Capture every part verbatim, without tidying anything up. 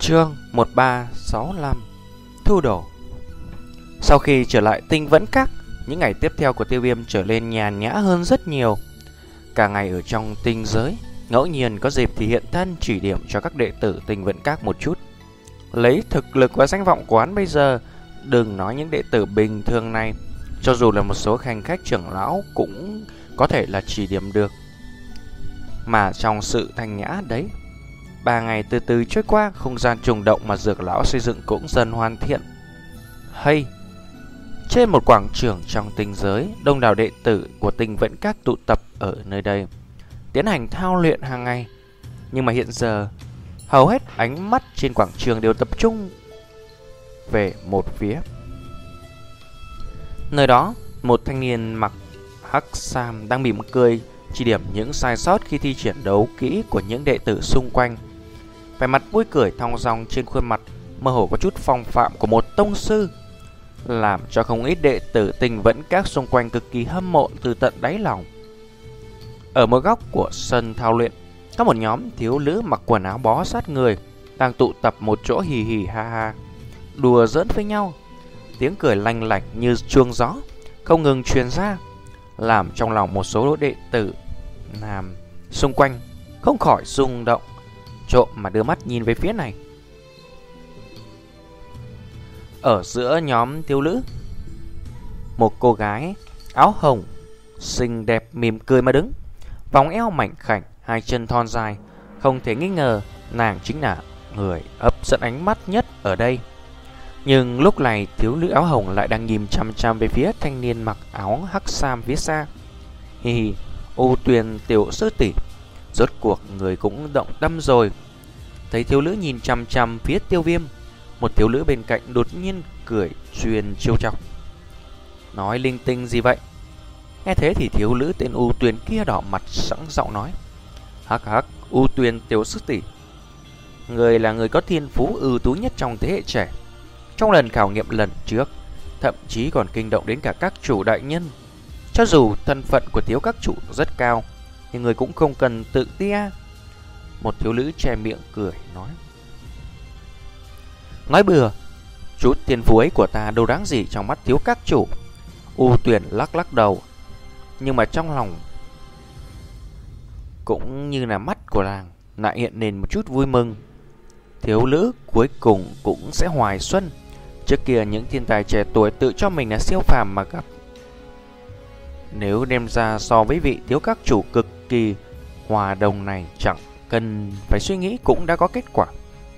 Chương một ba sáu lăm Thu đổ. Sau khi trở lại Tinh Vẫn Các, những ngày tiếp theo của Tiêu Viêm trở lên nhàn nhã hơn rất nhiều. Cả ngày ở trong tinh giới, ngẫu nhiên có dịp thì hiện thân chỉ điểm cho các đệ tử Tinh Vẫn Các một chút. Lấy thực lực và danh vọng của hắn bây giờ, đừng nói những đệ tử bình thường này, cho dù là một số khanh khách trưởng lão cũng có thể là chỉ điểm được. Mà trong sự thanh nhã đấy, ba ngày từ từ trôi qua, không gian trùng động mà Dược lão xây dựng cũng dần hoàn thiện. Hay, trên một quảng trường trong tinh giới, đông đảo đệ tử của Tinh Vẫn Các tụ tập ở nơi đây, tiến hành thao luyện hàng ngày. Nhưng mà hiện giờ, hầu hết ánh mắt trên quảng trường đều tập trung về một phía. Nơi đó, một thanh niên mặc hắc sam đang mỉm cười chỉ điểm những sai sót khi thi triển đấu kỹ của những đệ tử xung quanh. Vẻ mặt vui cười thong dong trên khuôn mặt mơ hồ có chút phong phạm của một tông sư, làm cho không ít đệ tử Tinh Vẫn Các xung quanh cực kỳ hâm mộ từ tận đáy lòng. Ở một góc của sân thao luyện, có một nhóm thiếu nữ mặc quần áo bó sát người đang tụ tập một chỗ hì hì ha ha, đùa giỡn với nhau. Tiếng cười lanh lảnh như chuông gió không ngừng truyền ra, làm trong lòng một số đệ tử nam xung quanh không khỏi rung động, trộm mà đưa mắt nhìn về phía này. Ở giữa nhóm thiếu nữ, một cô gái áo hồng xinh đẹp mỉm cười mà đứng, vòng eo mảnh khảnh, hai chân thon dài, không thể nghi ngờ nàng chính là người hấp dẫn ánh mắt nhất ở đây. Nhưng lúc này thiếu nữ áo hồng lại đang nhìn chăm chăm về phía thanh niên mặc áo hắc sam phía xa. Hi hi, U Tuyền tiểu sư tỷ, rốt cuộc người cũng động tâm rồi. Thấy thiếu nữ nhìn chăm chăm phía Tiêu Viêm, một thiếu nữ bên cạnh đột nhiên cười truyền trêu chọc. Nói linh tinh gì vậy? Nghe thế thì thiếu nữ tên U Tuyền kia đỏ mặt sẵn giọng nói: Hắc hắc, U Tuyền tiểu sư tỷ, người là người có thiên phú ưu tú nhất trong thế hệ trẻ. Trong lần khảo nghiệm lần trước, thậm chí còn kinh động đến cả các chủ đại nhân. Cho dù thân phận của thiếu các chủ rất cao, nhưng người cũng không cần tự tia. Một thiếu nữ che miệng cười nói: Nói bừa, chút thiên phú ấy của ta đâu đáng gì trong mắt thiếu các chủ. U Tuyền lắc lắc đầu, nhưng mà trong lòng cũng như là mắt của nàng lại hiện lên một chút vui mừng. Thiếu nữ cuối cùng cũng sẽ hoài xuân. Trước kia những thiên tài trẻ tuổi tự cho mình là siêu phàm mà gặp, nếu đem ra so với vị thiếu các chủ cực kỳ hòa đồng này, chẳng cần phải suy nghĩ cũng đã có kết quả.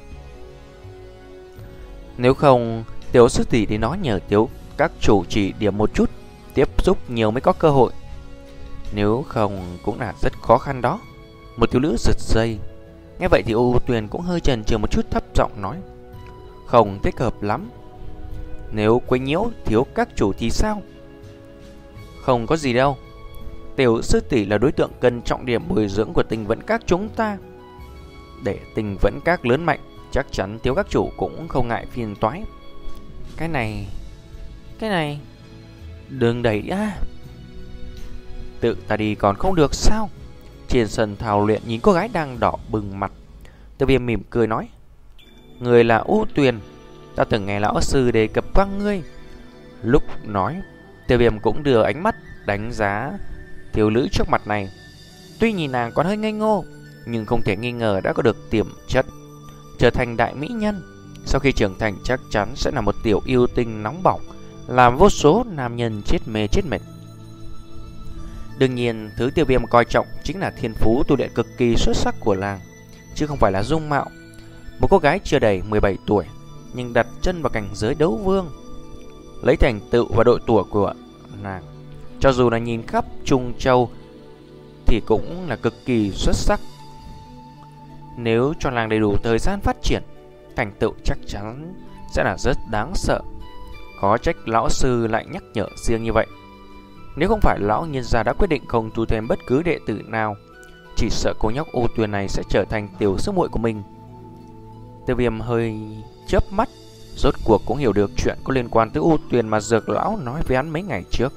Nếu không, tiểu sư tỷ đi nói nhờ thiếu các chủ chỉ điểm một chút, tiếp xúc nhiều mới có cơ hội. Nếu không cũng là rất khó khăn đó. Một thiếu nữ giật dây. Nghe vậy thì U Tuyền cũng hơi chần chừ một chút, thấp giọng nói: Không thích hợp lắm. Nếu quấy nhiễu thiếu các chủ thì sao? Không có gì đâu. Tiểu sư tỷ là đối tượng cần trọng điểm bồi dưỡng của Tinh Vẫn Các chúng ta. Để Tinh Vẫn Các lớn mạnh, chắc chắn thiếu các chủ cũng không ngại phiền toái. Cái này, cái này, đừng đẩy á. Tự ta đi còn không được sao? Trên sân thao luyện nhìn cô gái đang đỏ bừng mặt, Tiêu Viêm mỉm cười nói: Người là U Tuyền, ta từng nghe lão sư đề cập qua ngươi. Lúc nói, Tiêu Viêm cũng đưa ánh mắt đánh giá thiếu nữ trước mặt này. Tuy nhìn nàng còn hơi ngây ngô, nhưng không thể nghi ngờ đã có được tiềm chất trở thành đại mỹ nhân. Sau khi trưởng thành chắc chắn sẽ là một tiểu yêu tinh nóng bỏng, làm vô số nam nhân chết mê chết mệt. Đương nhiên, thứ Tiêu Viêm coi trọng chính là thiên phú tu luyện cực kỳ xuất sắc của nàng, chứ không phải là dung mạo. Một cô gái chưa đầy mười bảy tuổi, nhưng đặt chân vào cảnh giới đấu vương, lấy thành tựu và độ tuổi của nàng, cho dù là nhìn khắp Trung Châu thì cũng là cực kỳ xuất sắc. Nếu cho nàng đầy đủ thời gian phát triển, thành tựu chắc chắn sẽ là rất đáng sợ. Có trách lão sư lại nhắc nhở riêng như vậy. Nếu không phải lão nhân gia đã quyết định không tu thêm bất cứ đệ tử nào, chỉ sợ cô nhóc U Tuyền này sẽ trở thành tiểu sư muội của mình. Tiêu Viêm hơi chớp mắt, rốt cuộc cũng hiểu được chuyện có liên quan tới U Tuyền mà Dược lão nói với hắn mấy ngày trước.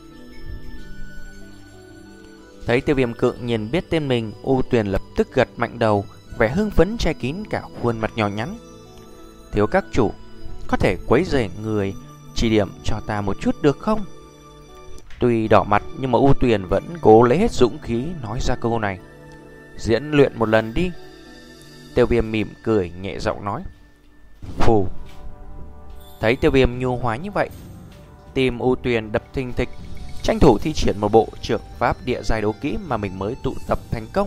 Thấy Tiêu Viêm cự nhiên biết tên mình, U Tuyền lập tức gật mạnh đầu, vẻ hưng phấn che kín cả khuôn mặt nhỏ nhắn. Thiếu các chủ, có thể quấy rầy người chỉ điểm cho ta một chút được không? Tuy đỏ mặt nhưng mà U Tuyền vẫn cố lấy hết dũng khí nói ra câu này. Diễn luyện một lần đi. Tiêu Viêm mỉm cười nhẹ giọng nói. Phù. Thấy Tiêu Viêm nhu hóa như vậy, tim U Tuyền đập thình thịch, tranh thủ thi triển một bộ trưởng pháp địa giai đấu kỹ mà mình mới tụ tập thành công.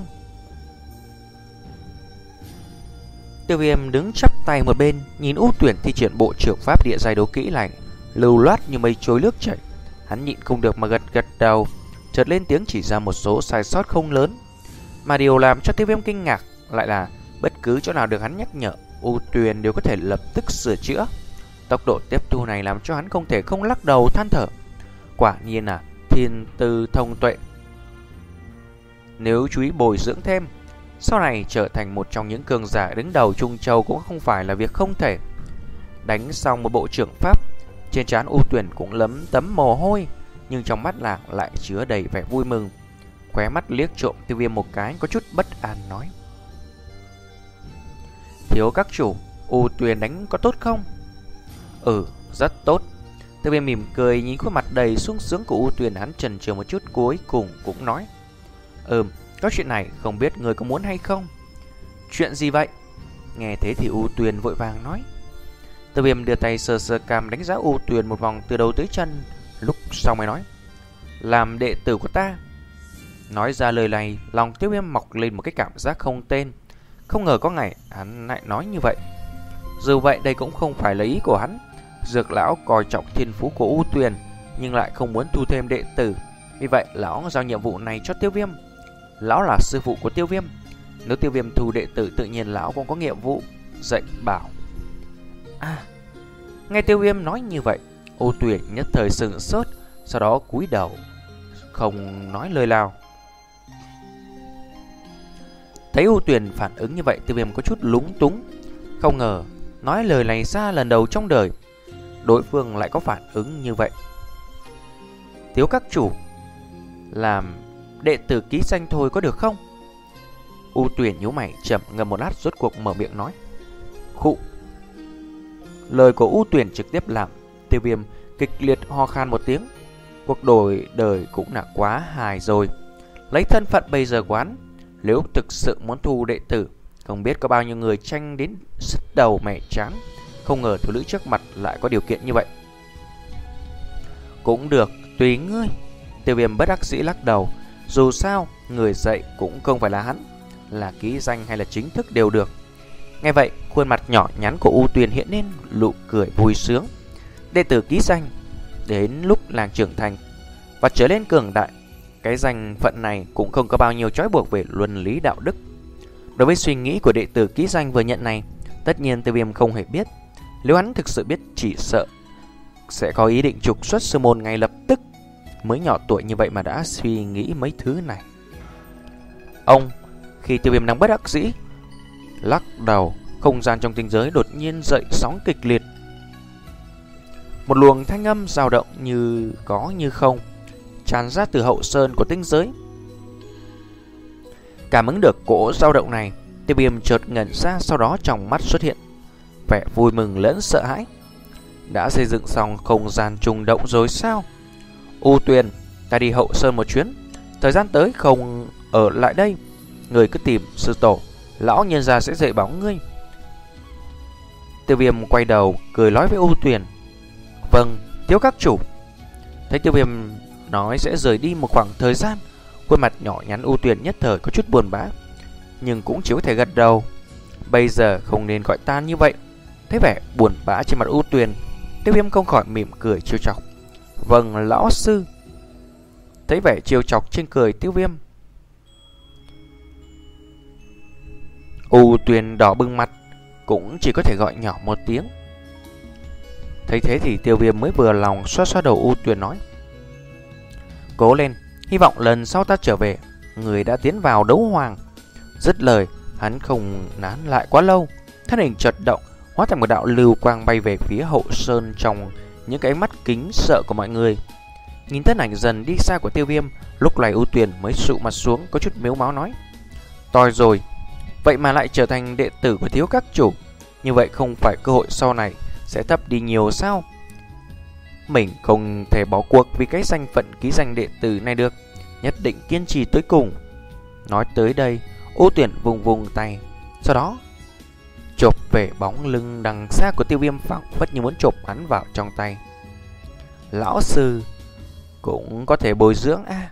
Tiêu Viêm đứng chắp tay một bên, nhìn U Tuyền thi triển bộ trưởng pháp địa giai đấu kỹ này lưu loát như mây trôi nước chảy. Hắn nhịn không được mà gật gật đầu, chợt lên tiếng chỉ ra một số sai sót không lớn. Mà điều làm cho Tiêu Viêm kinh ngạc lại là bất cứ chỗ nào được hắn nhắc nhở, U Tuyền đều có thể lập tức sửa chữa. Tốc độ tiếp thu này làm cho hắn không thể không lắc đầu than thở. Quả nhiên là thiên tư thông tuệ. Nếu chú ý bồi dưỡng thêm, sau này trở thành một trong những cường giả đứng đầu Trung Châu cũng không phải là việc không thể. Đánh xong một bộ trưởng pháp, trên trán U Tuyền cũng lấm tấm mồ hôi, nhưng trong mắt lạc lại chứa đầy vẻ vui mừng. Khóe mắt liếc trộm Tiêu Viêm một cái, có chút bất an nói. Thiếu các chủ, U Tuyền đánh có tốt không? Ừ, rất tốt. Tiêu Viêm mỉm cười nhìn khuôn mặt đầy sung sướng của U Tuyền, hắn chần chừ một chút cuối cùng cũng nói. Ừm, có chuyện này không biết người có muốn hay không? Chuyện gì vậy? Nghe thế thì U Tuyền vội vàng nói. Tiêu Viêm đưa tay sờ sờ cằm đánh giá U Tuyền một vòng từ đầu tới chân, lúc sau mới nói. Làm đệ tử của ta. Nói ra lời này, lòng Tiêu Viêm mọc lên một cái cảm giác không tên. Không ngờ có ngày hắn lại nói như vậy. Dù vậy đây cũng không phải là ý của hắn. Dược lão coi trọng thiên phú của U Tuyền, nhưng lại không muốn thu thêm đệ tử. Vì vậy lão giao nhiệm vụ này cho Tiêu Viêm. Lão là sư phụ của Tiêu Viêm, nếu Tiêu Viêm thu đệ tử tự nhiên lão cũng có nhiệm vụ dạy bảo. À, nghe Tiêu Viêm nói như vậy, U Tuyền nhất thời sững sốt, sau đó cúi đầu không nói lời nào. Thấy U Tuyền phản ứng như vậy, Tiêu Viêm có chút lúng túng. Không ngờ nói lời này ra lần đầu trong đời, đối phương lại có phản ứng như vậy. Thiếu các chủ, làm đệ tử ký danh thôi có được không? U Tuyền nhíu mày chậm ngâm một lát, rốt cuộc mở miệng nói. Khụ. Lời của U Tuyền trực tiếp làm Tiêu Viêm kịch liệt ho khan một tiếng. Cuộc đổi đời cũng là quá hài rồi. Lấy thân phận bây giờ quán, nếu thực sự muốn thu đệ tử, không biết có bao nhiêu người tranh đến sứt đầu mẻ trán. Không ngờ thiếu nữ trước mặt lại có điều kiện như vậy. Cũng được, tùy ngươi. Tiêu Viêm bất đắc dĩ lắc đầu. Dù sao, người dạy cũng không phải là hắn, là ký danh hay là chính thức đều được. Nghe vậy, khuôn mặt nhỏ nhắn của U Tuyền hiện lên nụ cười vui sướng. Đệ tử ký danh, đến lúc làng trưởng thành và trở lên cường đại, cái danh phận này cũng không có bao nhiêu trói buộc về luân lý đạo đức. Đối với suy nghĩ của đệ tử ký danh vừa nhận này, tất nhiên Tiêu Viêm không hề biết. Nếu hắn thực sự biết, chỉ sợ sẽ có ý định trục xuất sư môn ngay lập tức. Mới nhỏ tuổi như vậy mà đã suy nghĩ mấy thứ này. Ông, khi Tiêu Viêm đang bất đắc dĩ lắc đầu, không gian trong tinh giới đột nhiên dậy sóng kịch liệt. Một luồng thanh âm dao động như có như không tràn ra từ hậu sơn của tinh giới. Cảm ứng được cỗ dao động này, Tiêu Viêm chợt ngẩn ra, sau đó trong mắt xuất hiện vẻ vui mừng lẫn sợ hãi. Đã xây dựng xong không gian trùng động rồi sao? U Tuyền, ta đi hậu sơn một chuyến, thời gian tới không ở lại đây, người cứ tìm sư tổ, lão nhân gia sẽ dạy bảo ngươi. Tiêu Viêm quay đầu cười nói với U Tuyền. Vâng, thiếu các chủ. Thấy Tiêu Viêm nói sẽ rời đi một khoảng thời gian, khuôn mặt nhỏ nhắn U Tuyền nhất thời có chút buồn bã, nhưng cũng chỉ có thể gật đầu. Bây giờ không nên gọi ta như vậy. Thấy vẻ buồn bã trên mặt U Tuyền, Tiêu Viêm không khỏi mỉm cười trêu chọc. Vâng, lão sư. Thấy vẻ trêu chọc trên cười Tiêu Viêm, U Tuyền đỏ bừng mặt, cũng chỉ có thể gọi nhỏ một tiếng. Thấy thế thì Tiêu Viêm mới vừa lòng xoa xoa đầu U Tuyền nói. Cố lên, hy vọng lần sau ta trở về, người đã tiến vào đấu hoàng. Dứt lời, hắn không nán lại quá lâu, thân hình chợt động, hóa thành một đạo lưu quang bay về phía hậu sơn trong những cái mắt kính sợ của mọi người. Nhìn thân ảnh dần đi xa của Tiêu Viêm, lúc này U Tuyền mới sụ mặt xuống, có chút mếu máo nói. Toi rồi, vậy mà lại trở thành đệ tử của thiếu các chủ. Như vậy không phải cơ hội sau này sẽ thấp đi nhiều sao? Mình không thể bỏ cuộc vì cái danh phận ký danh đệ tử này được, nhất định kiên trì tới cùng. Nói tới đây, U Tuyển vùng vùng tay, sau đó chộp về bóng lưng đằng xa của Tiêu Viêm, phảng phất như muốn chộp hắn vào trong tay. Lão sư cũng có thể bồi dưỡng à?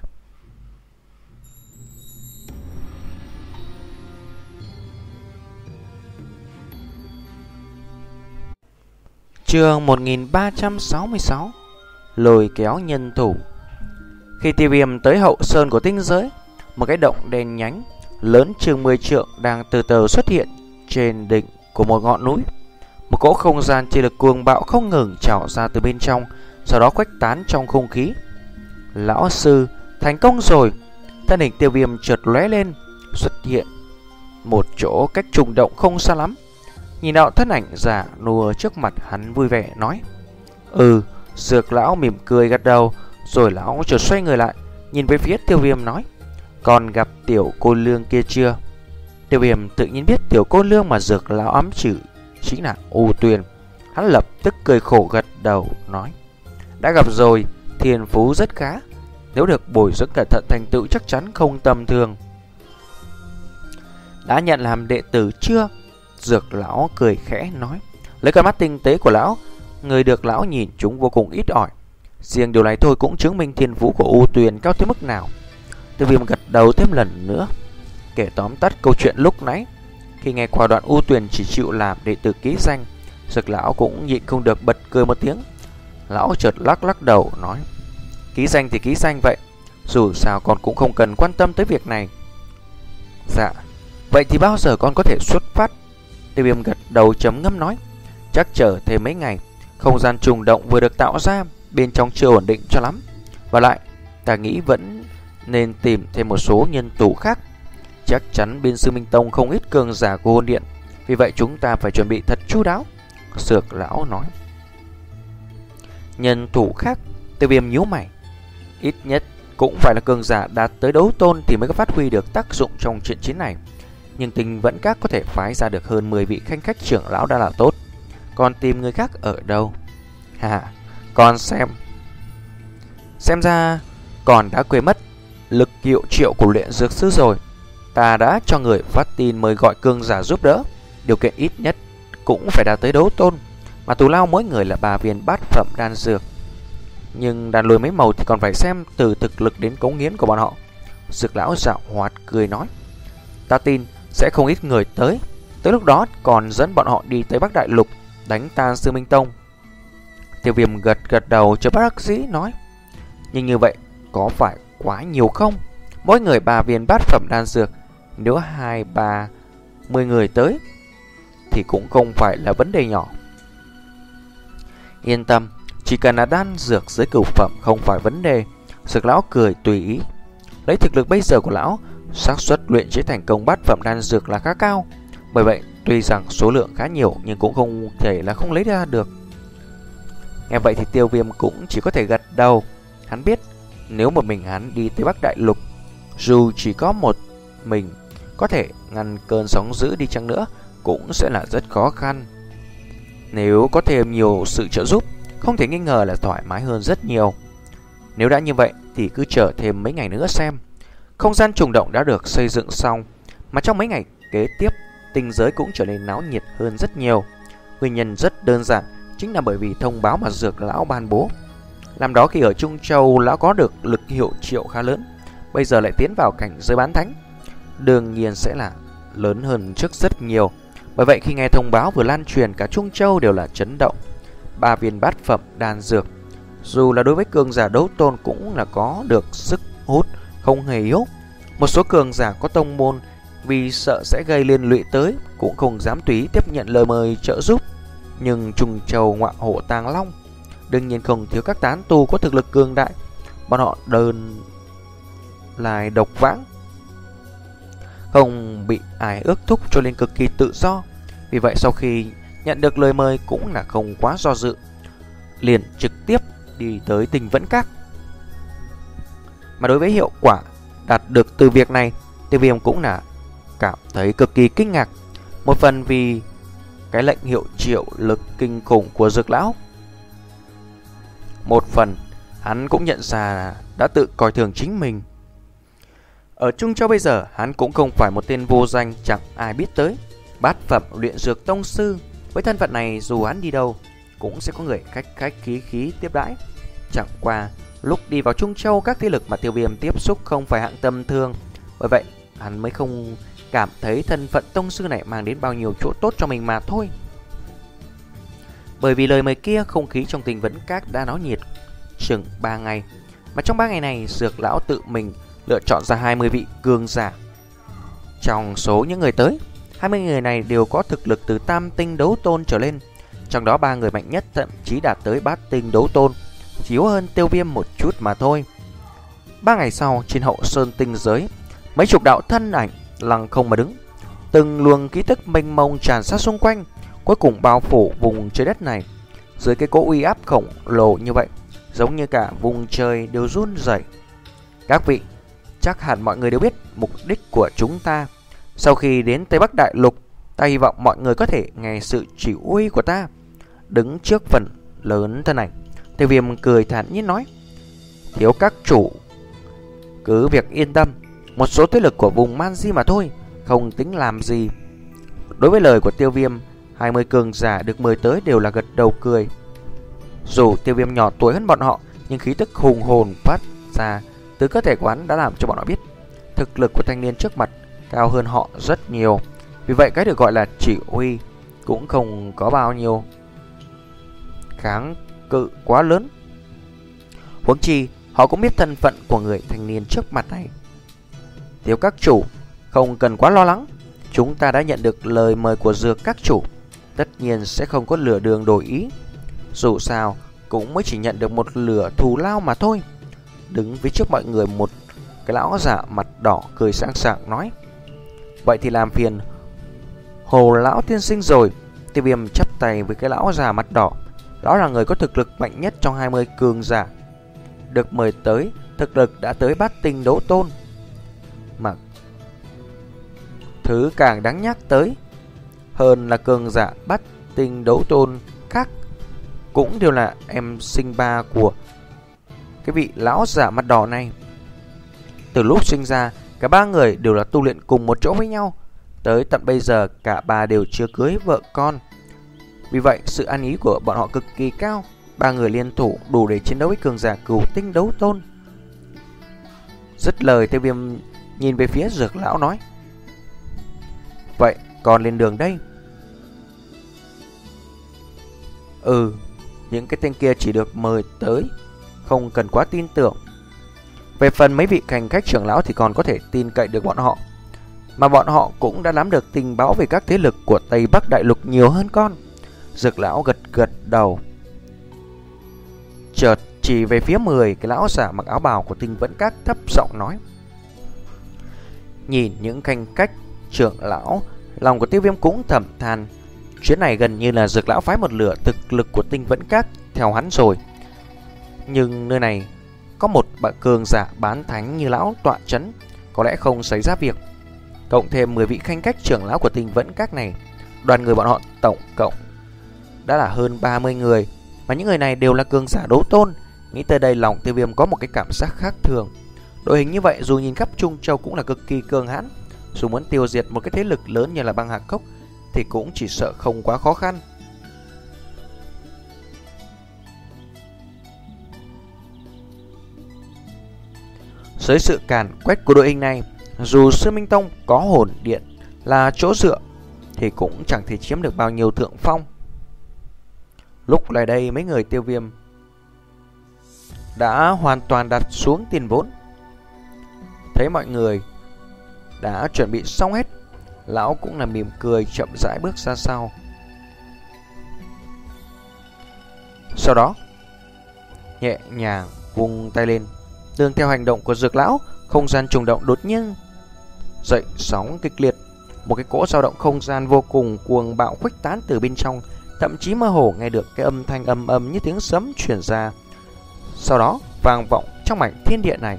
Chương một nghìn ba trăm sáu mươi sáu, lôi kéo nhân thủ. Khi Tiêu Viêm tới hậu sơn của tinh giới, một cái động đen nhánh lớn chừng mười trượng đang từ từ xuất hiện trên đỉnh của một ngọn núi. Một cỗ không gian chi lực cuồng bạo không ngừng trào ra từ bên trong, sau đó khuếch tán trong không khí. Lão sư, thành công rồi! Thân hình Tiêu Viêm chợt lóe lên, xuất hiện một chỗ cách trùng động không xa lắm. Nhìn đạo thân ảnh giả nùa trước mặt hắn vui vẻ nói: Ừ. Dược lão mỉm cười gật đầu, rồi lão chợt xoay người lại, nhìn về phía Tiêu Viêm nói: Còn gặp tiểu cô lương kia chưa? Tiêu Viêm tự nhiên biết tiểu cô lương mà dược lão ám chỉ chính là U Tuyền. Hắn lập tức cười khổ gật đầu nói: Đã gặp rồi, thiên phú rất khá, nếu được bồi dưỡng cẩn thận thành tựu chắc chắn không tầm thường. Đã nhận làm đệ tử chưa? Dược lão cười khẽ nói. Lấy con mắt tinh tế của lão, người được lão nhìn chúng vô cùng ít ỏi. Riêng điều này thôi cũng chứng minh thiên phú của U Tuyền cao tới mức nào. Tiêu Viêm gật đầu thêm lần nữa, kể tóm tắt câu chuyện lúc nãy. Khi nghe qua đoạn U Tuyền chỉ chịu làm đệ tử ký danh, Dược lão cũng nhịn không được bật cười một tiếng. Lão chợt lắc lắc đầu nói: Ký danh thì ký danh vậy, dù sao con cũng không cần quan tâm tới việc này. Dạ, vậy thì bao giờ con có thể xuất phát? Tiêu Viêm gật đầu chấm ngâm nói: Chắc chờ thêm mấy ngày. Không gian trùng động vừa được tạo ra, bên trong chưa ổn định cho lắm. Và lại, ta nghĩ vẫn nên tìm thêm một số nhân tố khác. Chắc chắn bên Sư Minh Tông không ít cường giả của hồn điện, vì vậy chúng ta phải chuẩn bị thật chu đáo. Dược lão nói. Nhân thủ khác? Tiêu Viêm nhíu mày. Ít nhất cũng phải là cường giả đạt tới đấu tôn thì mới có phát huy được tác dụng trong trận chiến này. Nhưng Tinh Vẫn Các có thể phái ra được hơn mười vị khanh khách trưởng lão đã là tốt. Còn tìm người khác ở đâu? Hà, con xem. Xem ra còn đã quên mất lực hiệu triệu của luyện dược sư rồi. Ta đã cho người phát tin mời gọi cường giả giúp đỡ. Điều kiện ít nhất cũng phải đạt tới đấu tôn, mà tù lao mỗi người là ba viên bát phẩm đan dược. Nhưng đàn lùi mấy màu thì còn phải xem từ thực lực đến cống hiến của bọn họ. Dược lão dạo hoạt cười nói: Ta tin sẽ không ít người tới. Tới lúc đó còn dẫn bọn họ đi tới Bắc Đại Lục đánh tan Sư Minh Tông. Tiêu Viêm gật gật đầu cho bác đắc dĩ nói: Nhưng như vậy có phải quá nhiều không? Mỗi người ba viên bát phẩm đan dược, nếu hai ba mười người tới thì cũng không phải là vấn đề nhỏ. Yên tâm, chỉ cần là đan dược dưới cửu phẩm không phải vấn đề. Dược lão cười tùy ý. Lấy thực lực bây giờ của lão, xác suất luyện chế thành công bát phẩm đan dược là khá cao. Bởi vậy tuy rằng số lượng khá nhiều nhưng cũng không thể là không lấy ra được. Nghe vậy thì Tiêu Viêm cũng chỉ có thể gật đầu. Hắn biết nếu một mình hắn đi tới Bắc Đại Lục, dù chỉ có một mình có thể ngăn cơn sóng dữ đi chăng nữa, cũng sẽ là rất khó khăn. Nếu có thêm nhiều sự trợ giúp, không thể nghi ngờ là thoải mái hơn rất nhiều. Nếu đã như vậy thì cứ chờ thêm mấy ngày nữa xem. Không gian trùng động đã được xây dựng xong, mà trong mấy ngày kế tiếp, tinh giới cũng trở nên náo nhiệt hơn rất nhiều. Nguyên nhân rất đơn giản, chính là bởi vì thông báo mà Dược lão ban bố. Làm đó khi ở Trung Châu, lão có được lực hiệu triệu khá lớn, bây giờ lại tiến vào cảnh giới bán thánh, đương nhiên sẽ là lớn hơn trước rất nhiều. Bởi vậy khi nghe thông báo vừa lan truyền, cả Trung Châu đều là chấn động. Ba viên bát phẩm đan dược, dù là đối với cường giả đấu tôn cũng là có được sức hút không hề yếu. Một số cường giả có tông môn vì sợ sẽ gây liên lụy tới, cũng không dám tùy ý tiếp nhận lời mời trợ giúp. Nhưng Trung Châu ngọa hộ Tàng Long đương nhiên không thiếu các tán tu có thực lực cường đại. Bọn họ đơn lại độc vãng, không bị ai ước thúc cho nên cực kỳ tự do. Vì vậy sau khi nhận được lời mời cũng là không quá do dự, liền trực tiếp đi tới Tinh Vẫn Các. Mà đối với hiệu quả đạt được từ việc này, Tiêu Viêm cũng là cảm thấy cực kỳ kinh ngạc. Một phần vì cái lệnh hiệu triệu lực kinh khủng của Dược lão. Một phần, hắn cũng nhận ra đã tự coi thường chính mình. Ở Trung Châu bây giờ, hắn cũng không phải một tên vô danh chẳng ai biết tới. Bát phẩm luyện dược tông sư, với thân phận này dù hắn đi đâu cũng sẽ có người khách khách khí khí tiếp đãi. Chẳng qua lúc đi vào Trung Châu, các thế lực mà Tiêu Viêm tiếp xúc không phải hạng tầm thường, bởi vậy hắn mới không cảm thấy thân phận tông sư này mang đến bao nhiêu chỗ tốt cho mình mà thôi. Bởi vì lời mời kia, không khí trong Tinh Vẫn Các đã náo nhiệt chừng ba ngày, mà trong ba ngày này Dược lão tự mình lựa chọn ra hai mươi vị cường giả. Trong số những người tới, hai mươi người này đều có thực lực từ tam tinh đấu tôn trở lên, trong đó ba người mạnh nhất thậm chí đạt tới bát tinh đấu tôn, chỉ yếu hơn Tiêu Viêm một chút mà thôi. Ba ngày sau, trên hậu sơn tinh giới, mấy chục đạo thân ảnh lăng không mà đứng, từng luồng khí tức mênh mông tràn sát xung quanh, cuối cùng bao phủ vùng trái đất này. Dưới cái cỗ uy áp khổng lồ như vậy, giống như cả vùng trời đều run rẩy. Các vị, chắc hẳn mọi người đều biết mục đích của chúng ta. Sau khi đến Tây Bắc Đại Lục, ta hy vọng mọi người có thể nghe sự chỉ huy của ta. Đứng trước phần lớn thân ảnh, Tiêu Viêm cười thản nhiên nói: thiếu các chủ cứ việc yên tâm, một số thế lực của vùng Man Di mà thôi, không tính làm gì. Đối với lời của Tiêu Viêm, hai mươi cường giả được mời tới đều là gật đầu cười. Dù Tiêu Viêm nhỏ tuổi hơn bọn họ, nhưng khí tức hùng hồn phát ra từ cơ thể của hắn đã làm cho bọn họ biết thực lực của thanh niên trước mặt cao hơn họ rất nhiều. Vì vậy cái được gọi là chỉ huy cũng không có bao nhiêu kháng cự quá lớn. Huống chi họ cũng biết thân phận của người thanh niên trước mặt này. Thiếu các chủ, không cần quá lo lắng, chúng ta đã nhận được lời mời của Dược các chủ, tất nhiên sẽ không có lửa đường đổi ý. Dù sao cũng mới chỉ nhận được một lửa thù lao mà thôi. Đứng với trước mọi người, một cái lão giả mặt đỏ cười sang sảng nói: vậy thì làm phiền Hồ lão tiên sinh rồi. Tiêu Viêm chắp tay với cái lão già mặt đỏ. Lão là người có thực lực mạnh nhất trong hai mươi cường giả được mời tới, thực lực đã tới bát tinh đấu tôn. Mà thứ càng đáng nhắc tới hơn là cường giả bát tinh đấu tôn khác cũng đều là em sinh ba của cái vị lão giả mặt đỏ này. Từ lúc sinh ra, cả ba người đều là tu luyện cùng một chỗ với nhau. Tới tận bây giờ cả ba đều chưa cưới vợ con. Vì vậy sự ăn ý của bọn họ cực kỳ cao. Ba người liên thủ đủ để chiến đấu với cường giả cửu tinh đấu tôn. Dứt lời, Tiêu Viêm nhìn về phía Dược lão nói: vậy còn lên đường đây? Ừ, những cái tên kia chỉ được mời tới, không cần quá tin tưởng. Về phần mấy vị hành khách trưởng lão thì còn có thể tin cậy được bọn họ, mà bọn họ cũng đã nắm được tình báo về các thế lực của Tây Bắc Đại Lục nhiều hơn con. Dược lão gật gật đầu, chợt chỉ về phía mười cái lão giả mặc áo bào của Tinh Vẫn Các, thấp giọng nói: nhìn những hành khách trưởng lão, lòng của Tiêu Viêm cũng thầm than. Chuyến này gần như là Dược lão phái một lửa thực lực của Tinh Vẫn Các theo hắn rồi. Nhưng nơi này có một bậc cường giả bán thánh như lão tọa chấn, có lẽ không xảy ra việc. Cộng thêm mười vị khanh cách trưởng lão của Tinh Vẫn Các này, đoàn người bọn họ tổng cộng đã là hơn ba mươi người, mà những người này đều là cường giả đấu tôn. Nghĩ tới đây, lòng Tiêu Viêm có một cái cảm giác khác thường. Đội hình như vậy dù nhìn khắp Trung Châu cũng là cực kỳ cường hãn. Dù muốn tiêu diệt một cái thế lực lớn như là Băng Hà Cốc thì cũng chỉ sợ không quá khó khăn. Dưới sự càn quét của đội hình này, dù Sư Minh Tông có hồn điện là chỗ dựa thì cũng chẳng thể chiếm được bao nhiêu thượng phong. Lúc này đây mấy người Tiêu Viêm đã hoàn toàn đặt xuống tiền vốn. Thấy mọi người đã chuẩn bị xong hết, lão cũng là mỉm cười chậm rãi bước ra sau. Sau đó nhẹ nhàng vung tay lên. Tương theo hành động của Dược lão, không gian trùng động đột nhiên dậy sóng kịch liệt. Một cái cỗ dao động không gian vô cùng cuồng bạo khuếch tán từ bên trong, thậm chí mơ hồ nghe được cái âm thanh ầm ầm như tiếng sấm truyền ra, sau đó vang vọng trong mảnh thiên địa này.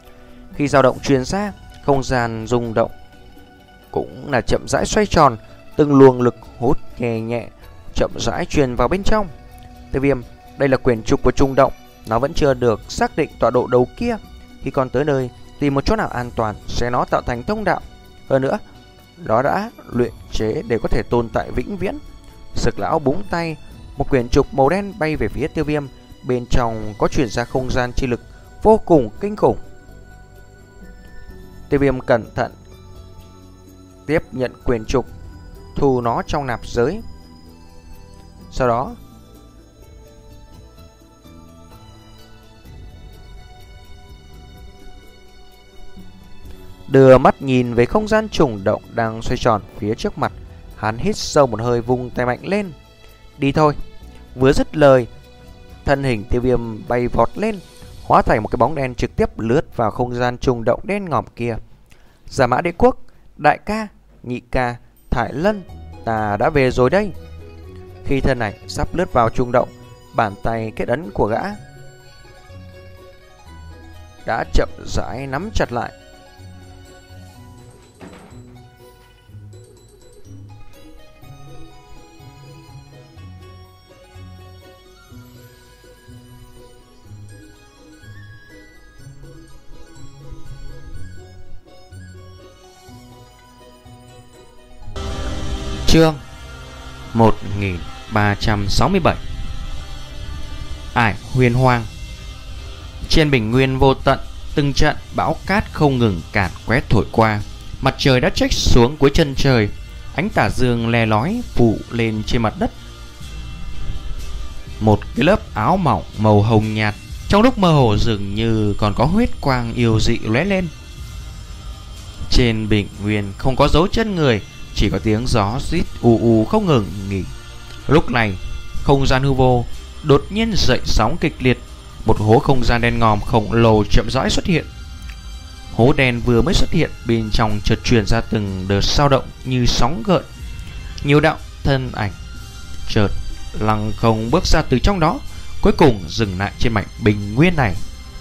Khi dao động truyền ra, không gian rung động cũng là chậm rãi xoay tròn, từng luồng lực hút nhẹ nhẹ chậm rãi truyền vào bên trong. Tiêu Viêm, đây là quyển trục của trùng động, nó vẫn chưa được xác định tọa độ đầu kia. Khi còn tới nơi, tìm một chỗ nào an toàn sẽ nó tạo thành thông đạo. Hơn nữa, nó đã luyện chế để có thể tồn tại vĩnh viễn. Sực lão búng tay, một quyển trục màu đen bay về phía Tiêu Viêm, bên trong có truyền ra không gian chi lực vô cùng kinh khủng. Tiêu Viêm cẩn thận tiếp nhận quyển trục, thu nó trong nạp giới. Sau đó đưa mắt nhìn về không gian trùng động đang xoay tròn phía trước mặt. Hắn hít sâu một hơi, vung tay mạnh lên. Đi thôi. Vừa dứt lời, thân hình Tiêu Viêm bay vọt lên, hóa thành một cái bóng đen trực tiếp lướt vào không gian trùng động đen ngòm kia. Giả Mã Đế Quốc, đại ca, nhị ca, Thải Lân, ta đã về rồi đây. Khi thân ảnh sắp lướt vào trùng động, bàn tay kết ấn của gã đã chậm rãi nắm chặt lại. Chương một nghìn ba trăm sáu mươi bảy. Ải huyền hoang. Trên bình nguyên vô tận, từng trận bão cát không ngừng càn quét thổi qua. Mặt trời đã trách xuống cuối chân trời, ánh tà dương le lói phủ lên trên mặt đất. Một cái lớp áo mỏng màu hồng nhạt, trong lúc mơ hồ dường như còn có huyết quang yêu dị lóe lên. Trên bình nguyên không có dấu chân người, chỉ có tiếng gió rít ù ù không ngừng nghỉ. Lúc này, không gian hư vô đột nhiên dậy sóng kịch liệt. Một hố không gian đen ngòm khổng lồ chậm rãi xuất hiện. Hố đen vừa mới xuất hiện, bên trong chợt truyền ra từng đợt dao động như sóng gợn. Nhiều đạo thân ảnh chợt lăng không bước ra từ trong đó, cuối cùng dừng lại trên mảnh bình nguyên này.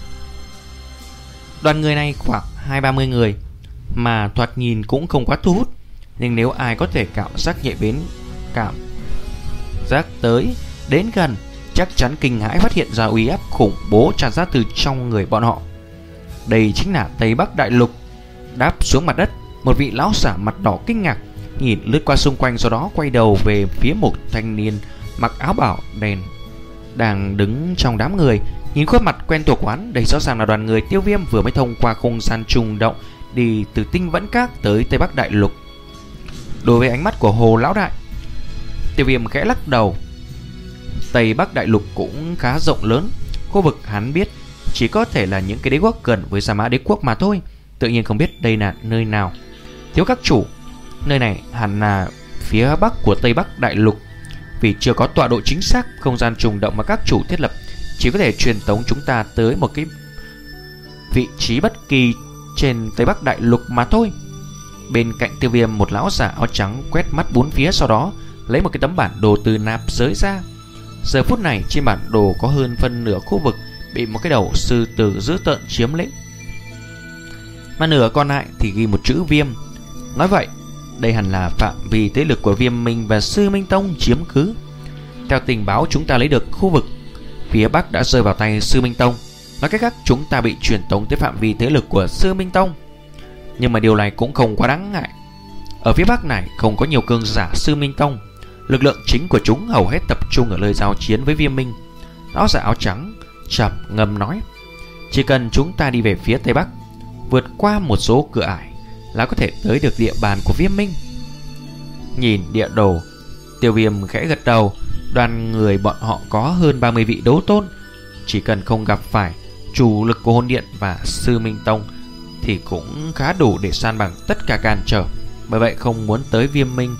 Đoàn người này khoảng hai ba mươi người, mà thoạt nhìn cũng không quá thu hút. Nhưng nếu ai có thể cảm giác nhạy bén, cảm giác tới đến gần, chắc chắn kinh hãi phát hiện ra uy áp khủng bố tràn ra từ trong người bọn họ. Đây chính là Tây Bắc Đại Lục. Đáp xuống mặt đất, một vị lão giả mặt đỏ kinh ngạc nhìn lướt qua xung quanh, sau đó quay đầu về phía một thanh niên mặc áo bảo đen đang đứng trong đám người. Nhìn khuôn mặt quen thuộc quán, đây rõ ràng là đoàn người Tiêu Viêm vừa mới thông qua không gian trùng động đi từ Tinh Vẫn Các tới Tây Bắc Đại Lục. Đối với ánh mắt của Hồ lão đại, Tiêu Viêm khẽ lắc đầu. Tây Bắc Đại Lục cũng khá rộng lớn, khu vực hắn biết chỉ có thể là những cái đế quốc gần với Giả Mã Đế Quốc mà thôi. Tự nhiên không biết đây là nơi nào. Thiếu các chủ, nơi này hẳn là phía bắc của Tây Bắc Đại Lục. Vì chưa có tọa độ chính xác, không gian trùng động mà các chủ thiết lập chỉ có thể truyền tống chúng ta tới một cái vị trí bất kỳ trên Tây Bắc Đại Lục mà thôi. Bên cạnh Tiêu Viêm, một lão giả áo trắng quét mắt bốn phía, sau đó lấy một cái tấm bản đồ từ nạp giới ra. Giờ phút này trên bản đồ có hơn phân nửa khu vực bị một cái đầu sư tử dữ tợn chiếm lĩnh, mà nửa còn lại thì ghi một chữ Viêm. Nói vậy, đây hẳn là phạm vi thế lực của Viêm Minh và Sư Minh Tông chiếm cứ. Theo tình báo chúng ta lấy được, khu vực phía bắc đã rơi vào tay Sư Minh Tông. Nói cách khác, chúng ta bị truyền tống tới phạm vi thế lực của Sư Minh Tông. Nhưng mà điều này cũng không quá đáng ngại. Ở phía bắc này không có nhiều cường giả Sư Minh Tông, lực lượng chính của chúng hầu hết tập trung ở nơi giao chiến với Viêm Minh. Lão giả áo trắng trầm ngâm nói, chỉ cần chúng ta đi về phía tây bắc, vượt qua một số cửa ải là có thể tới được địa bàn của Viêm Minh. Nhìn địa đồ, Tiêu Viêm khẽ gật đầu. Đoàn người bọn họ có hơn ba mươi vị đấu tôn, chỉ cần không gặp phải chủ lực của Hồn Điện và Sư Minh Tông thì cũng khá đủ để san bằng tất cả cản trở. Bởi vậy không muốn tới Viêm Minh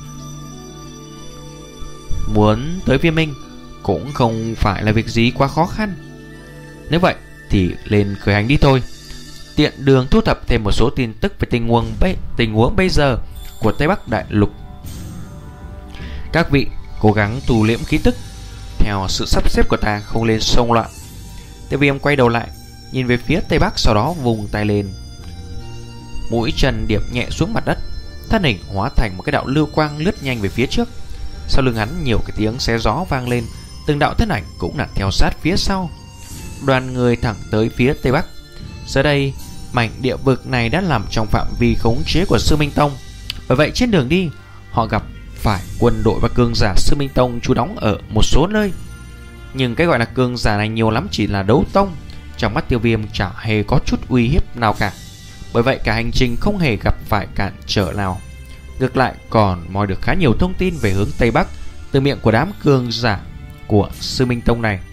Muốn tới Viêm Minh cũng không phải là việc gì quá khó khăn. Nếu vậy thì lên khởi hành đi thôi, tiện đường thu thập thêm một số tin tức về tình huống bây, tình huống bây giờ của Tây Bắc Đại Lục. Các vị cố gắng tu liễm khí tức theo sự sắp xếp của ta, không lên xông loạn. Tiêu Viêm quay đầu lại nhìn về phía tây bắc, sau đó vùng tay lên, mũi chân điểm nhẹ xuống mặt đất. thân hình hóa thành một cái đạo lưu quang lướt nhanh về phía trước. Sau lưng hắn nhiều cái tiếng xé gió vang lên, từng đạo thân ảnh cũng nạt theo sát phía sau. Đoàn người thẳng tới phía tây bắc. Giờ đây mảnh địa vực này đã nằm trong phạm vi khống chế của Sư Minh Tông. Bởi vậy trên đường đi họ gặp phải quân đội và cường giả Sư Minh Tông trú đóng ở một số nơi. Nhưng cái gọi là cường giả này nhiều lắm chỉ là đấu tông. Trong mắt Tiêu Viêm chả hề có chút uy hiếp nào cả. Bởi vậy cả hành trình không hề gặp phải cản trở nào. Ngược lại còn moi được khá nhiều thông tin về hướng Tây Bắc từ miệng của đám cường giả của Sư Minh Tông này.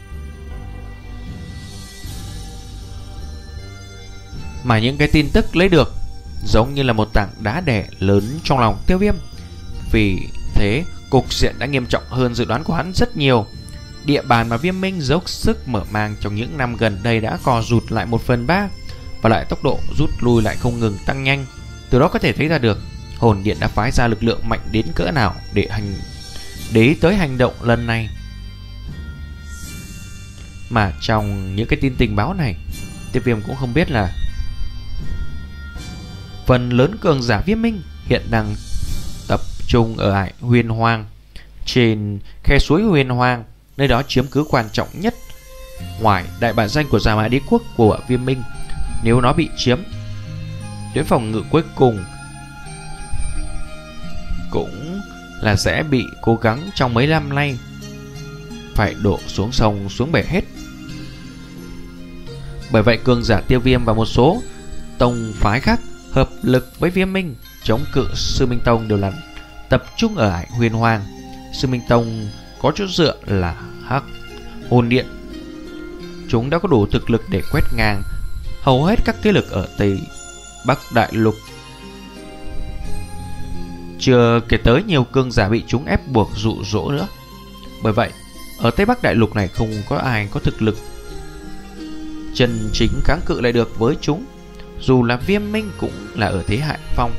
Mà những cái tin tức lấy được giống như là một tảng đá đè lớn trong lòng Tiêu Viêm. Vì thế cục diện đã nghiêm trọng hơn dự đoán của hắn rất nhiều. Địa bàn mà Viêm Minh dốc sức mở mang trong những năm gần đây đã co rụt lại một phần ba, và lại tốc độ rút lui lại không ngừng tăng nhanh. Từ đó có thể thấy ra được Hồn Điện đã phái ra lực lượng mạnh đến cỡ nào để hành để tới hành động lần này. Mà trong những cái tin tình báo này, Tiêu Viêm cũng không biết là phần lớn cường giả Viêm Minh hiện đang tập trung ở Ải Huyền Hoang, trên khe suối Huyền Hoang, nơi đó chiếm cứ quan trọng nhất ngoài đại bản danh của Giả Mã Đế Quốc của Viêm Minh. Nếu nó bị chiếm, tuyến phòng ngự cuối cùng cũng là sẽ bị cố gắng trong mấy năm nay phải đổ xuống sông xuống bể hết. Bởi vậy cường giả Tiêu Viêm và một số tông phái khác hợp lực với Viêm Minh chống cự Sư Minh Tông đều là tập trung ở Ải Huyền Hoang. Sư Minh Tông có chỗ dựa là Hắc Hồn Điện. Chúng đã có đủ thực lực để quét ngang hầu hết các thế lực ở Tây Bắc Đại Lục. Chưa kể tới nhiều cường giả bị chúng ép buộc dụ dỗ nữa. Bởi vậy ở Tây Bắc Đại Lục này không có ai có thực lực chân chính kháng cự lại được với chúng. Dù là Viêm Minh cũng là ở thế hạ phong.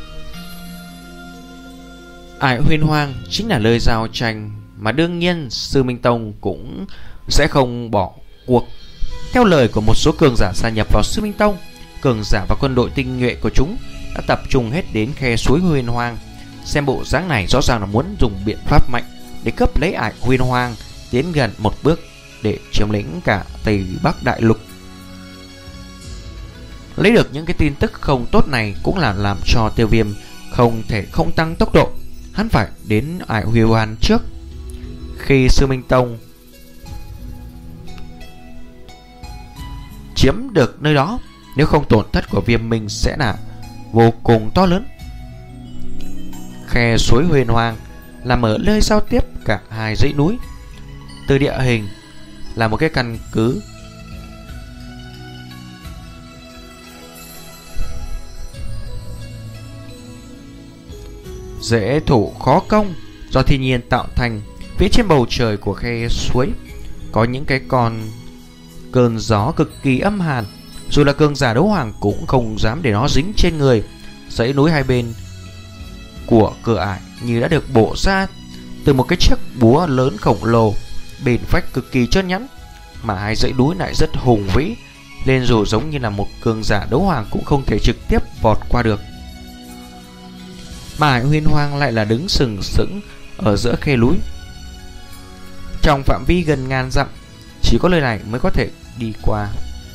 Ải Huyền Hoang chính là nơi giao tranh mà đương nhiên Sư Minh Tông cũng sẽ không bỏ cuộc. Theo lời của một số cường giả gia nhập vào Sư Minh Tông, cường giả và quân đội tinh nhuệ của chúng đã tập trung hết đến khe suối Huyền Hoang. Xem bộ dáng này rõ ràng là muốn dùng biện pháp mạnh để cướp lấy Ải Huyền Hoang, tiến gần một bước để chiếm lĩnh cả Tây Bắc Đại Lục. Lấy được những cái tin tức không tốt này cũng là làm cho Tiêu Viêm không thể không tăng tốc độ. Hắn phải đến Ải Huyền Hoang trước. Khi Sư Minh Tông chiếm được nơi đó, nếu không tổn thất của Viêm Minh sẽ là vô cùng to lớn. Khe suối Huyền Hoang nằm ở nơi giao tiếp cả hai dãy núi. Từ địa hình là một cái căn cứ dễ thủ khó công do thiên nhiên tạo thành. Phía trên bầu trời của khe suối có những cái con cơn gió cực kỳ âm hàn. Dù là cường giả đấu hoàng cũng không dám để nó dính trên người. Dãy núi hai bên của cửa ải như đã được bổ ra từ một cái chiếc búa lớn khổng lồ, bền vách cực kỳ trơn nhẵn. Mà hai dãy núi lại rất hùng vĩ, nên dù giống như là một cường giả đấu hoàng cũng không thể trực tiếp vọt qua được. Mà Ải Huyền Hoang lại là đứng sừng sững ở giữa khe núi. Trong phạm vi gần ngàn dặm, chỉ có nơi này mới có thể đi qua.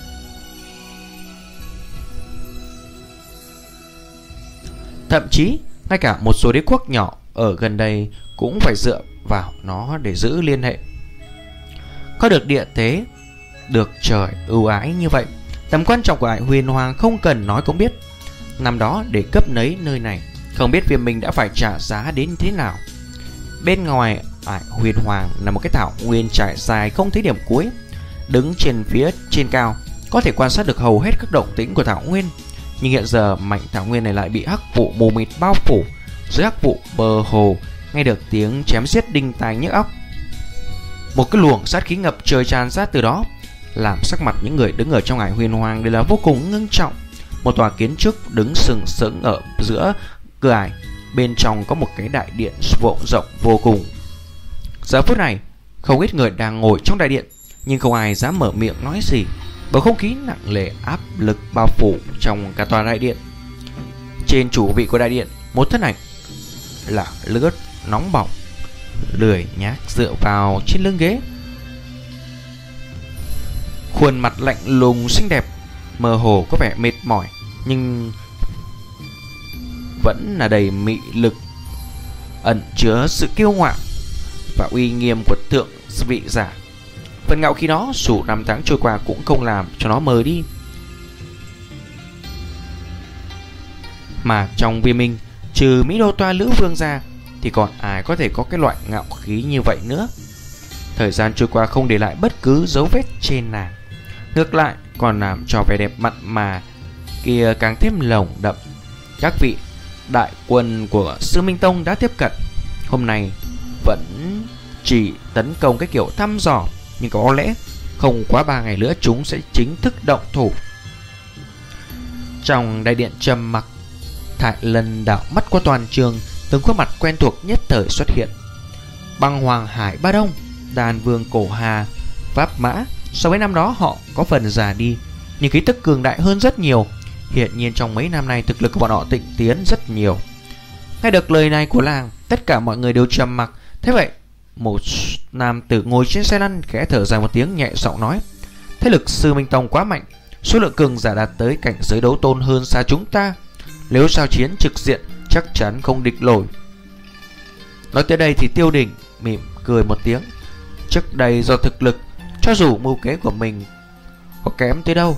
Thậm chí ngay cả một số đế quốc nhỏ ở gần đây cũng phải dựa vào nó để giữ liên hệ. Có được địa thế được trời ưu ái như vậy, tầm quan trọng của Ải Huyền Hoang không cần nói cũng biết. Năm đó để cấp lấy nơi này, không biết Viêm Minh đã phải trả giá đến thế nào. Bên ngoài Ải Huyền Hoang là một cái thảo nguyên trải dài không thấy điểm cuối. Đứng trên phía trên cao có thể quan sát được hầu hết các động tĩnh của thảo nguyên. Nhưng hiện giờ mảnh thảo nguyên này lại bị hắc vụ mù mịt bao phủ. Dưới hắc vụ bờ hồ nghe được tiếng chém giết đinh tai nhức óc. Một cái luồng sát khí ngập trời tràn ra từ đó, làm sắc mặt những người đứng ở trong Ải Huyền Hoang đều là vô cùng ngưng trọng. Một tòa kiến trúc đứng sừng sững ở giữa cửa ải, bên trong có một cái đại điện vô rộng vô cùng. Giờ phút này không ít người đang ngồi trong đại điện, nhưng không ai dám mở miệng nói gì. Bầu không khí nặng nề áp lực bao phủ trong cả tòa đại điện. Trên chủ vị của đại điện một thân ảnh là lướt nóng bỏng, lười nhác dựa vào trên lưng ghế, khuôn mặt lạnh lùng xinh đẹp, mơ hồ có vẻ mệt mỏi nhưng vẫn là đầy mị lực, ẩn chứa sự kiêu ngạo và uy nghiêm của thượng vị giả. Phần ngạo khi đó dù năm tháng trôi qua cũng không làm cho nó mờ đi. Mà trong Viêm Minh, trừ Mỹ Đô Toa Lữ Vương ra thì còn ai có thể có cái loại ngạo khí như vậy nữa. Thời gian trôi qua không để lại bất cứ dấu vết trên nàng, ngược lại còn làm cho vẻ đẹp mặn mà kia càng thêm lồng đậm. Các vị đại quân của Sư Minh Tông đã tiếp cận, hôm nay vẫn chỉ tấn công cái kiểu thăm dò, nhưng có lẽ không quá ba ngày nữa chúng sẽ chính thức động thủ. Trong đại điện trầm mặc, Thải Lân đảo mắt qua toàn trường, từng khuôn mặt quen thuộc nhất thời xuất hiện. Băng Hoàng Hải Ba Đông, Đàn Vương Cổ Hà, Pháp Mã, so với năm đó họ có phần già đi, nhưng khí tức cường đại hơn rất nhiều. Hiện nhiên trong mấy năm nay thực lực của bọn họ tịnh tiến rất nhiều. Nghe được lời này của làng, tất cả mọi người đều trầm mặc. Thế vậy, một nam tử ngồi trên xe lăn khẽ thở dài một tiếng, nhẹ giọng nói: thế lực Sư Minh Tông quá mạnh, số lượng cường giả đạt tới cảnh giới đấu tôn hơn xa chúng ta. Nếu sao chiến trực diện chắc chắn không địch nổi. Nói tới đây thì Tiêu Đình mỉm cười một tiếng. Trước đây do thực lực, cho dù mưu kế của mình có kém tới đâu,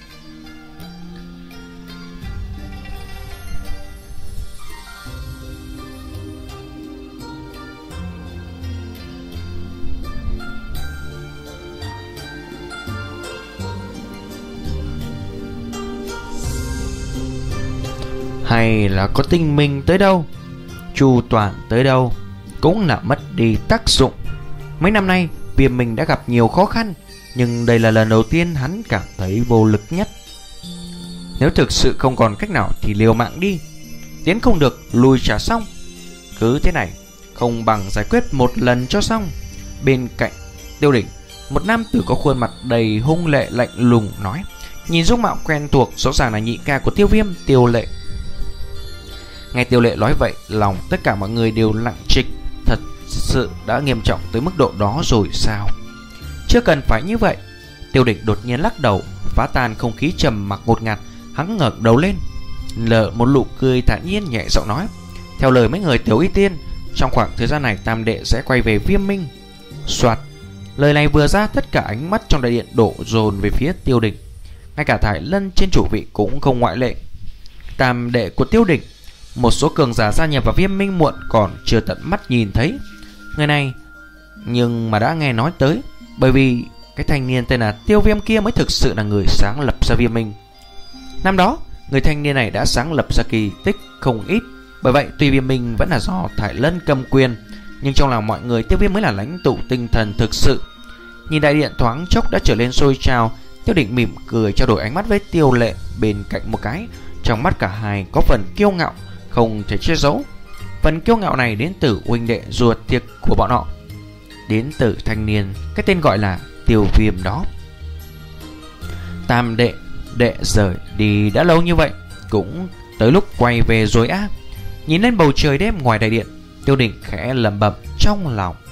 hay là có tinh minh tới đâu, chu toàn tới đâu, cũng là mất đi tác dụng. Mấy năm nay Viêm Minh đã gặp nhiều khó khăn, nhưng đây là lần đầu tiên hắn cảm thấy vô lực nhất. Nếu thực sự không còn cách nào thì liều mạng đi, tiến không được lùi trả xong. Cứ thế này không bằng giải quyết một lần cho xong. Bên cạnh Tiêu Đỉnh, một nam tử có khuôn mặt đầy hung lệ lạnh lùng nói, nhìn dung mạo quen thuộc, rõ ràng là nhị ca của Tiêu Viêm, Tiêu Lệ. Nghe Tiêu Lệ nói vậy, lòng tất cả mọi người đều lặng trịch. Thật sự đã nghiêm trọng tới mức độ đó rồi sao? Chưa cần phải như vậy. Tiêu Đỉnh đột nhiên lắc đầu, phá tan không khí trầm mặc ngột ngạt. Hắn ngẩng đầu lên, lờ một nụ cười thản nhiên, nhẹ giọng nói: theo lời mấy người Tiểu Y Tiên, trong khoảng thời gian này tam đệ sẽ quay về Viêm Minh. Soạt, lời này vừa ra, tất cả ánh mắt trong đại điện đổ dồn về phía Tiêu Đỉnh. Ngay cả Thải Lân trên chủ vị cũng không ngoại lệ. Tam đệ của Tiêu Đỉnh, một số cường giả gia nhập vào Viêm Minh muộn còn chưa tận mắt nhìn thấy người này, nhưng mà đã nghe nói tới, bởi vì cái thanh niên tên là Tiêu Viêm kia mới thực sự là người sáng lập ra Viêm Minh. Năm đó, người thanh niên này đã sáng lập ra kỳ tích không ít. Bởi vậy, tuy Viêm Minh vẫn là do Thải Lân cầm quyền, nhưng trong lòng mọi người Tiêu Viêm mới là lãnh tụ tinh thần thực sự. Nhìn đại điện thoáng chốc đã trở lên sôi trào, Tiêu Định mỉm cười trao đổi ánh mắt với Tiêu Lệ bên cạnh một cái. Trong mắt cả hai có phần kiêu ngạo không thể che giấu. Phần kiêu ngạo này đến từ huynh đệ ruột thịt của bọn họ, đến từ thanh niên cái tên gọi là Tiêu Viêm đó. Tam đệ, đệ rời đi đã lâu như vậy, cũng tới lúc quay về rồi á. Nhìn lên bầu trời đêm ngoài đại điện, Tiêu Định khẽ lẩm bẩm trong lòng.